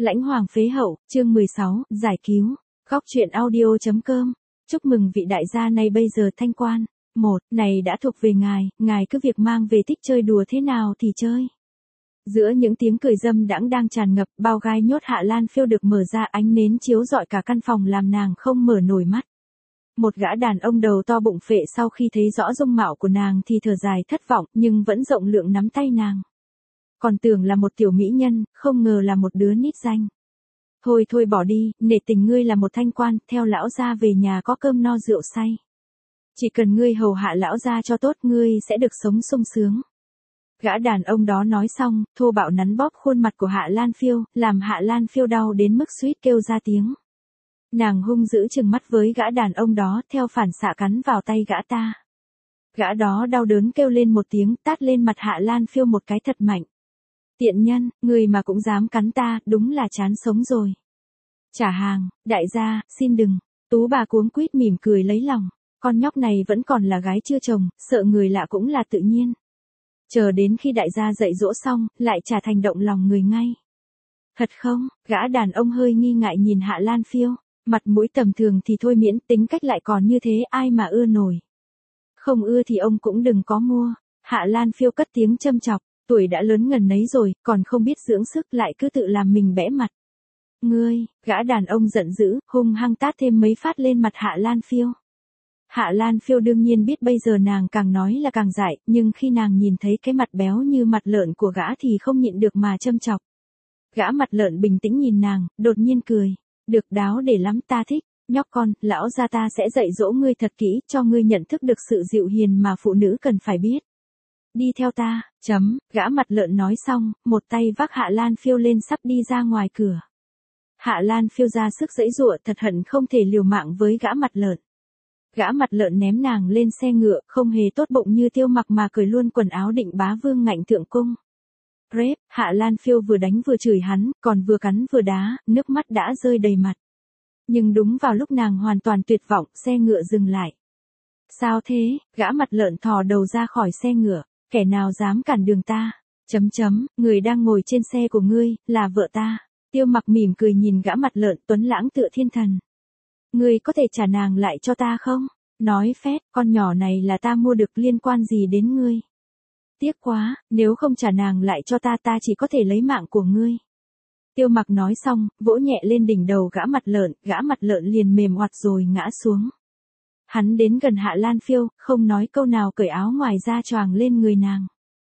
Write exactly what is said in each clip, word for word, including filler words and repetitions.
Lãnh hoàng phế hậu, chương mười sáu, giải cứu. Góc truyện audio.com. Chúc mừng vị đại gia này bây giờ thanh quan. Một, này đã thuộc về ngài, ngài cứ việc mang về thích chơi đùa thế nào thì chơi. Giữa những tiếng cười dâm đãng đang tràn ngập, bao gai nhốt Hạ Lan Phiêu được mở ra, ánh nến chiếu rọi cả căn phòng làm nàng không mở nổi mắt. Một gã đàn ông đầu to bụng phệ sau khi thấy rõ dung mạo của nàng thì thở dài thất vọng, nhưng vẫn rộng lượng nắm tay nàng. Còn tưởng là một tiểu mỹ nhân, không ngờ là một đứa nít danh. Thôi thôi bỏ đi, nể tình ngươi là một thanh quan, theo lão gia về nhà có cơm no rượu say. Chỉ cần ngươi hầu hạ lão gia cho tốt, ngươi sẽ được sống sung sướng. Gã đàn ông đó nói xong, thô bạo nắn bóp khuôn mặt của Hạ Lan Phiêu, làm Hạ Lan Phiêu đau đến mức suýt kêu ra tiếng. Nàng hung dữ trừng mắt với gã đàn ông đó, theo phản xạ cắn vào tay gã ta. Gã đó đau đớn kêu lên một tiếng, tát lên mặt Hạ Lan Phiêu một cái thật mạnh. Tiện nhân, người mà cũng dám cắn ta, đúng là chán sống rồi. Trả hàng, đại gia, xin đừng. Tú bà cuống quýt mỉm cười lấy lòng. Con nhóc này vẫn còn là gái chưa chồng, sợ người lạ cũng là tự nhiên. Chờ đến khi đại gia dạy dỗ xong, lại trả thành động lòng người ngay. Thật không, gã đàn ông hơi nghi ngại nhìn Hạ Lan Phiêu. Mặt mũi tầm thường thì thôi miễn, tính cách lại còn như thế, ai mà ưa nổi. Không ưa thì ông cũng đừng có mua. Hạ Lan Phiêu cất tiếng châm chọc. Tuổi đã lớn ngần nấy rồi, còn không biết dưỡng sức, lại cứ tự làm mình bẽ mặt. Ngươi, gã đàn ông giận dữ, hung hăng tát thêm mấy phát lên mặt Hạ Lan Phiêu. Hạ Lan Phiêu đương nhiên biết bây giờ nàng càng nói là càng dại, nhưng khi nàng nhìn thấy cái mặt béo như mặt lợn của gã thì không nhịn được mà châm chọc. Gã mặt lợn bình tĩnh nhìn nàng, đột nhiên cười. Được đáo để lắm, ta thích. Nhóc con, lão gia ta sẽ dạy dỗ ngươi thật kỹ, cho ngươi nhận thức được sự dịu hiền mà phụ nữ cần phải biết. Đi theo ta, chấm, gã mặt lợn nói xong, một tay vác Hạ Lan Phiêu lên sắp đi ra ngoài cửa. Hạ Lan Phiêu ra sức giãy giụa, thật hận không thể liều mạng với gã mặt lợn. Gã mặt lợn ném nàng lên xe ngựa, không hề tốt bụng như Tiêu Mặc mà cởi luôn quần áo định bá vương ngạnh thượng cung. Rép, Hạ Lan Phiêu vừa đánh vừa chửi hắn, còn vừa cắn vừa đá, nước mắt đã rơi đầy mặt. Nhưng đúng vào lúc nàng hoàn toàn tuyệt vọng, xe ngựa dừng lại. Sao thế, gã mặt lợn thò đầu ra khỏi xe ngựa. Kẻ nào dám cản đường ta? Chấm chấm, người đang ngồi trên xe của ngươi, là vợ ta. Tiêu Mặc mỉm cười nhìn gã mặt lợn tuấn lãng tựa thiên thần. Ngươi có thể trả nàng lại cho ta không? Nói phét, con nhỏ này là ta mua được, liên quan gì đến ngươi? Tiếc quá, nếu không trả nàng lại cho ta ta chỉ có thể lấy mạng của ngươi. Tiêu Mặc nói xong, vỗ nhẹ lên đỉnh đầu gã mặt lợn, gã mặt lợn liền mềm oặt rồi ngã xuống. Hắn đến gần Hạ Lan Phiêu, không nói câu nào cởi áo ngoài ra choàng lên người nàng.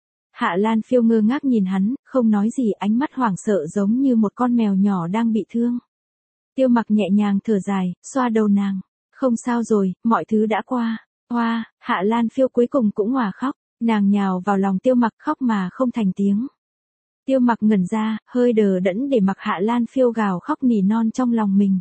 Hạ Lan Phiêu ngơ ngác nhìn hắn, không nói gì, ánh mắt hoảng sợ giống như một con mèo nhỏ đang bị thương. Tiêu Mặc nhẹ nhàng thở dài, xoa đầu nàng. Không sao rồi, mọi thứ đã qua. Hoa, Hạ Lan Phiêu cuối cùng cũng òa khóc, nàng nhào vào lòng Tiêu Mặc khóc mà không thành tiếng. Tiêu Mặc ngẩn ra, hơi đờ đẫn để mặc Hạ Lan Phiêu gào khóc nỉ non trong lòng mình.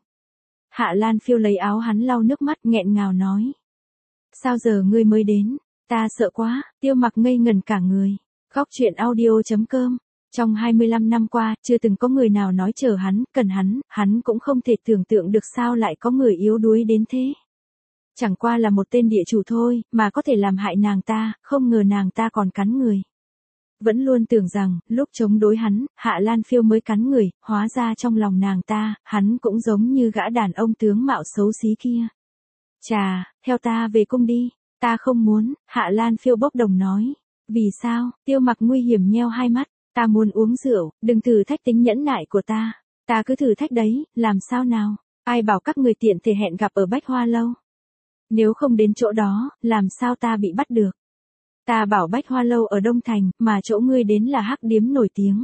Hạ Lan Phiêu lấy áo hắn lau nước mắt, nghẹn ngào nói. Sao giờ ngươi mới đến? Ta sợ quá. Tiêu Mặc ngây ngẩn cả người. Góc truyện audio.com. Trong hai mươi lăm năm qua, chưa từng có người nào nói chờ hắn, cần hắn, hắn cũng không thể tưởng tượng được sao lại có người yếu đuối đến thế. Chẳng qua là một tên địa chủ thôi, mà có thể làm hại nàng ta, không ngờ nàng ta còn cắn người. Vẫn luôn tưởng rằng, lúc chống đối hắn, Hạ Lan Phiêu mới cắn người, hóa ra trong lòng nàng ta, hắn cũng giống như gã đàn ông tướng mạo xấu xí kia. Chà, theo ta về cung đi. Ta không muốn, Hạ Lan Phiêu bốc đồng nói. Vì sao? Tiêu Mặc nguy hiểm nheo hai mắt. Ta muốn uống rượu, đừng thử thách tính nhẫn nại của ta. Ta cứ thử thách đấy, làm sao nào? Ai bảo các người tiện thể hẹn gặp ở Bách Hoa Lâu? Nếu không đến chỗ đó, làm sao ta bị bắt được? Ta bảo Bách Hoa Lâu ở Đông Thành, mà chỗ ngươi đến là hắc điếm nổi tiếng.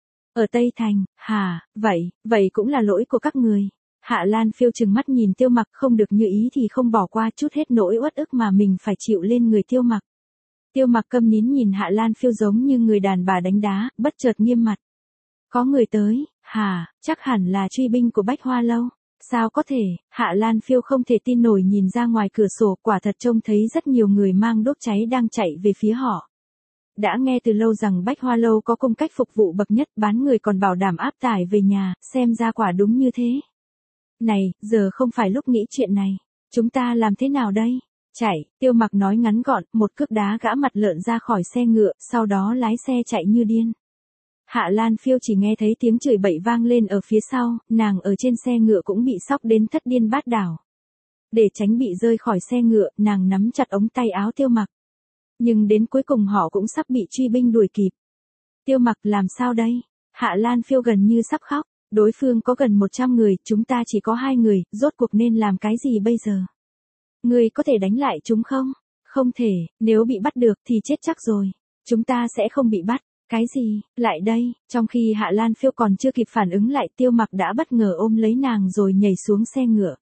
Ở Tây Thành, hả, vậy, vậy cũng là lỗi của các người. Hạ Lan Phiêu trừng mắt nhìn Tiêu Mặc, không được như ý thì không bỏ qua, chút hết nỗi uất ức mà mình phải chịu lên người Tiêu Mặc. Tiêu Mặc câm nín nhìn Hạ Lan Phiêu giống như người đàn bà đánh đá, bất chợt nghiêm mặt. Có người tới, hả, chắc hẳn là truy binh của Bách Hoa Lâu. Sao có thể? Hạ Lan Phiêu không thể tin nổi nhìn ra ngoài cửa sổ, quả thật trông thấy rất nhiều người mang đốt cháy đang chạy về phía họ. Đã nghe từ lâu rằng Bách Hoa Lâu có cung cách phục vụ bậc nhất, bán người còn bảo đảm áp tải về nhà, xem ra quả đúng như thế. Này, giờ không phải lúc nghĩ chuyện này. Chúng ta làm thế nào đây? Chạy, Tiêu Mặc nói ngắn gọn, một cước đá gã mặt lợn ra khỏi xe ngựa, sau đó lái xe chạy như điên. Hạ Lan Phiêu chỉ nghe thấy tiếng chửi bậy vang lên ở phía sau, nàng ở trên xe ngựa cũng bị sốc đến thất điên bát đảo. Để tránh bị rơi khỏi xe ngựa, nàng nắm chặt ống tay áo Tiêu Mặc. Nhưng đến cuối cùng họ cũng sắp bị truy binh đuổi kịp. Tiêu Mặc làm sao đây? Hạ Lan Phiêu gần như sắp khóc. Đối phương có gần một trăm người, chúng ta chỉ có hai người, rốt cuộc nên làm cái gì bây giờ? Ngươi có thể đánh lại chúng không? Không thể, nếu bị bắt được thì chết chắc rồi. Chúng ta sẽ không bị bắt. Cái gì? Lại đây, trong khi Hạ Lan Phiêu còn chưa kịp phản ứng lại, Tiêu Mặc đã bất ngờ ôm lấy nàng rồi nhảy xuống xe ngựa.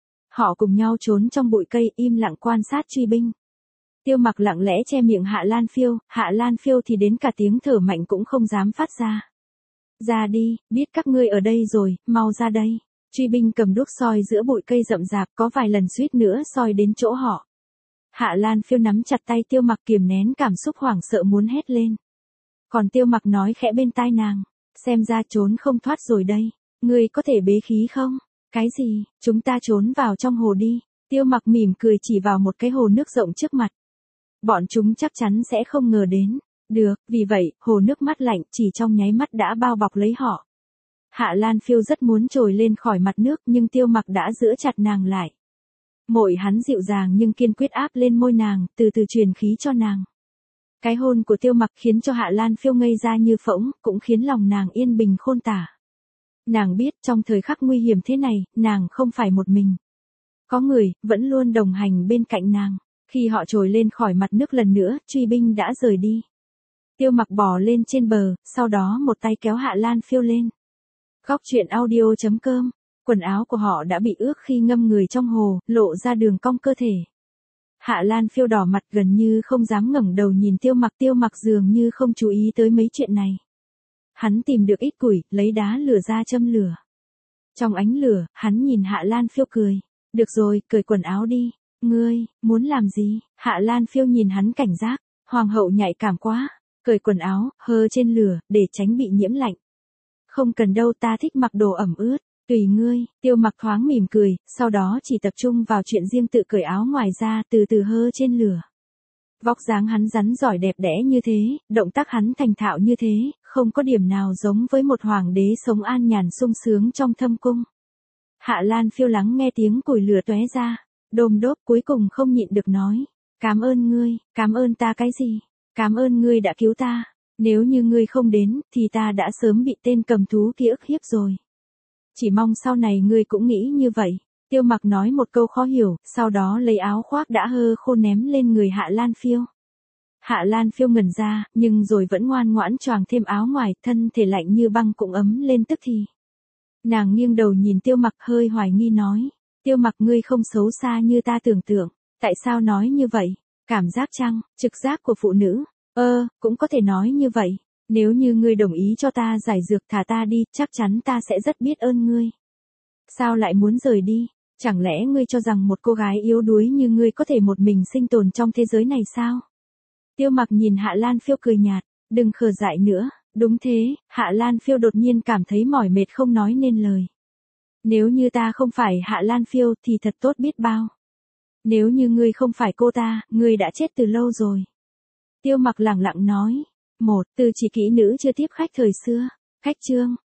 Họ cùng nhau trốn trong bụi cây, im lặng quan sát truy binh. Tiêu Mặc lặng lẽ che miệng Hạ Lan Phiêu, Hạ Lan Phiêu thì đến cả tiếng thở mạnh cũng không dám phát ra. Ra đi, biết các ngươi ở đây rồi, mau ra đây. Truy binh cầm đuốc soi giữa bụi cây rậm rạp, có vài lần suýt nữa soi đến chỗ họ. Hạ Lan Phiêu nắm chặt tay Tiêu Mặc, kiềm nén cảm xúc hoảng sợ muốn hét lên. Còn Tiêu Mặc nói khẽ bên tai nàng, xem ra trốn không thoát rồi đây. Ngươi có thể bế khí không? Cái gì? Chúng ta trốn vào trong hồ đi. Tiêu Mặc mỉm cười chỉ vào một cái hồ nước rộng trước mặt. Bọn chúng chắc chắn sẽ không ngờ đến. Được, vì vậy, hồ nước mát lạnh chỉ trong nháy mắt đã bao bọc lấy họ. Hạ Lan Phiêu rất muốn trồi lên khỏi mặt nước nhưng Tiêu Mặc đã giữ chặt nàng lại. Môi hắn dịu dàng nhưng kiên quyết áp lên môi nàng, từ từ truyền khí cho nàng. Cái hôn của Tiêu Mặc khiến cho Hạ Lan Phiêu ngây ra như phỗng, cũng khiến lòng nàng yên bình khôn tả. Nàng biết trong thời khắc nguy hiểm thế này, nàng không phải một mình. Có người, vẫn luôn đồng hành bên cạnh nàng. Khi họ trồi lên khỏi mặt nước lần nữa, truy binh đã rời đi. Tiêu Mặc bò lên trên bờ, sau đó một tay kéo Hạ Lan Phiêu lên. Góc truyện audio chấm com, quần áo của họ đã bị ướt khi ngâm người trong hồ, lộ ra đường cong cơ thể. Hạ Lan Phiêu đỏ mặt gần như không dám ngẩng đầu nhìn Tiêu Mặc, Tiêu Mặc dường như không chú ý tới mấy chuyện này. Hắn tìm được ít củi, lấy đá lửa ra châm lửa. Trong ánh lửa, hắn nhìn Hạ Lan Phiêu cười. Được rồi, cởi quần áo đi. Ngươi, muốn làm gì? Hạ Lan Phiêu nhìn hắn cảnh giác. Hoàng hậu nhạy cảm quá. Cởi quần áo, hơ trên lửa, để tránh bị nhiễm lạnh. Không cần đâu, ta thích mặc đồ ẩm ướt. Tùy ngươi. Tiêu Mặc thoáng mỉm cười, sau đó chỉ tập trung vào chuyện riêng, tự cởi áo ngoài ra, từ từ hơ trên lửa. Vóc dáng hắn rắn giỏi đẹp đẽ như thế, động tác hắn thành thạo như thế, không có điểm nào giống với một hoàng đế sống an nhàn sung sướng trong thâm cung. Hạ Lan Phiêu lắng nghe tiếng củi lửa tóe ra, đôm đốp, cuối cùng không nhịn được nói. Cảm ơn ngươi. Cảm ơn ta cái gì? Cảm ơn ngươi đã cứu ta. Nếu như ngươi không đến, thì ta đã sớm bị tên cầm thú kia ức hiếp rồi. Chỉ mong sau này ngươi cũng nghĩ như vậy. Tiêu Mặc nói một câu khó hiểu, sau đó lấy áo khoác đã hơ khô ném lên người Hạ Lan Phiêu. Hạ Lan Phiêu ngẩn ra, nhưng rồi vẫn ngoan ngoãn choàng thêm áo ngoài, thân thể lạnh như băng cũng ấm lên tức thì. Nàng nghiêng đầu nhìn Tiêu Mặc hơi hoài nghi nói. Tiêu Mặc, ngươi không xấu xa như ta tưởng tượng. Tại sao nói như vậy? Cảm giác chăng? Trực giác của phụ nữ? Ơ, cũng có thể nói như vậy. Nếu như ngươi đồng ý cho ta giải dược thả ta đi, chắc chắn ta sẽ rất biết ơn ngươi. Sao lại muốn rời đi? Chẳng lẽ ngươi cho rằng một cô gái yếu đuối như ngươi có thể một mình sinh tồn trong thế giới này sao? Tiêu Mặc nhìn Hạ Lan Phiêu cười nhạt, đừng khờ dại nữa. Đúng thế, Hạ Lan Phiêu đột nhiên cảm thấy mỏi mệt không nói nên lời. Nếu như ta không phải Hạ Lan Phiêu thì thật tốt biết bao. Nếu như ngươi không phải cô ta, ngươi đã chết từ lâu rồi. Tiêu Mặc lẳng lặng nói. Một, từ chỉ kỹ nữ chưa tiếp khách thời xưa. Khách chương.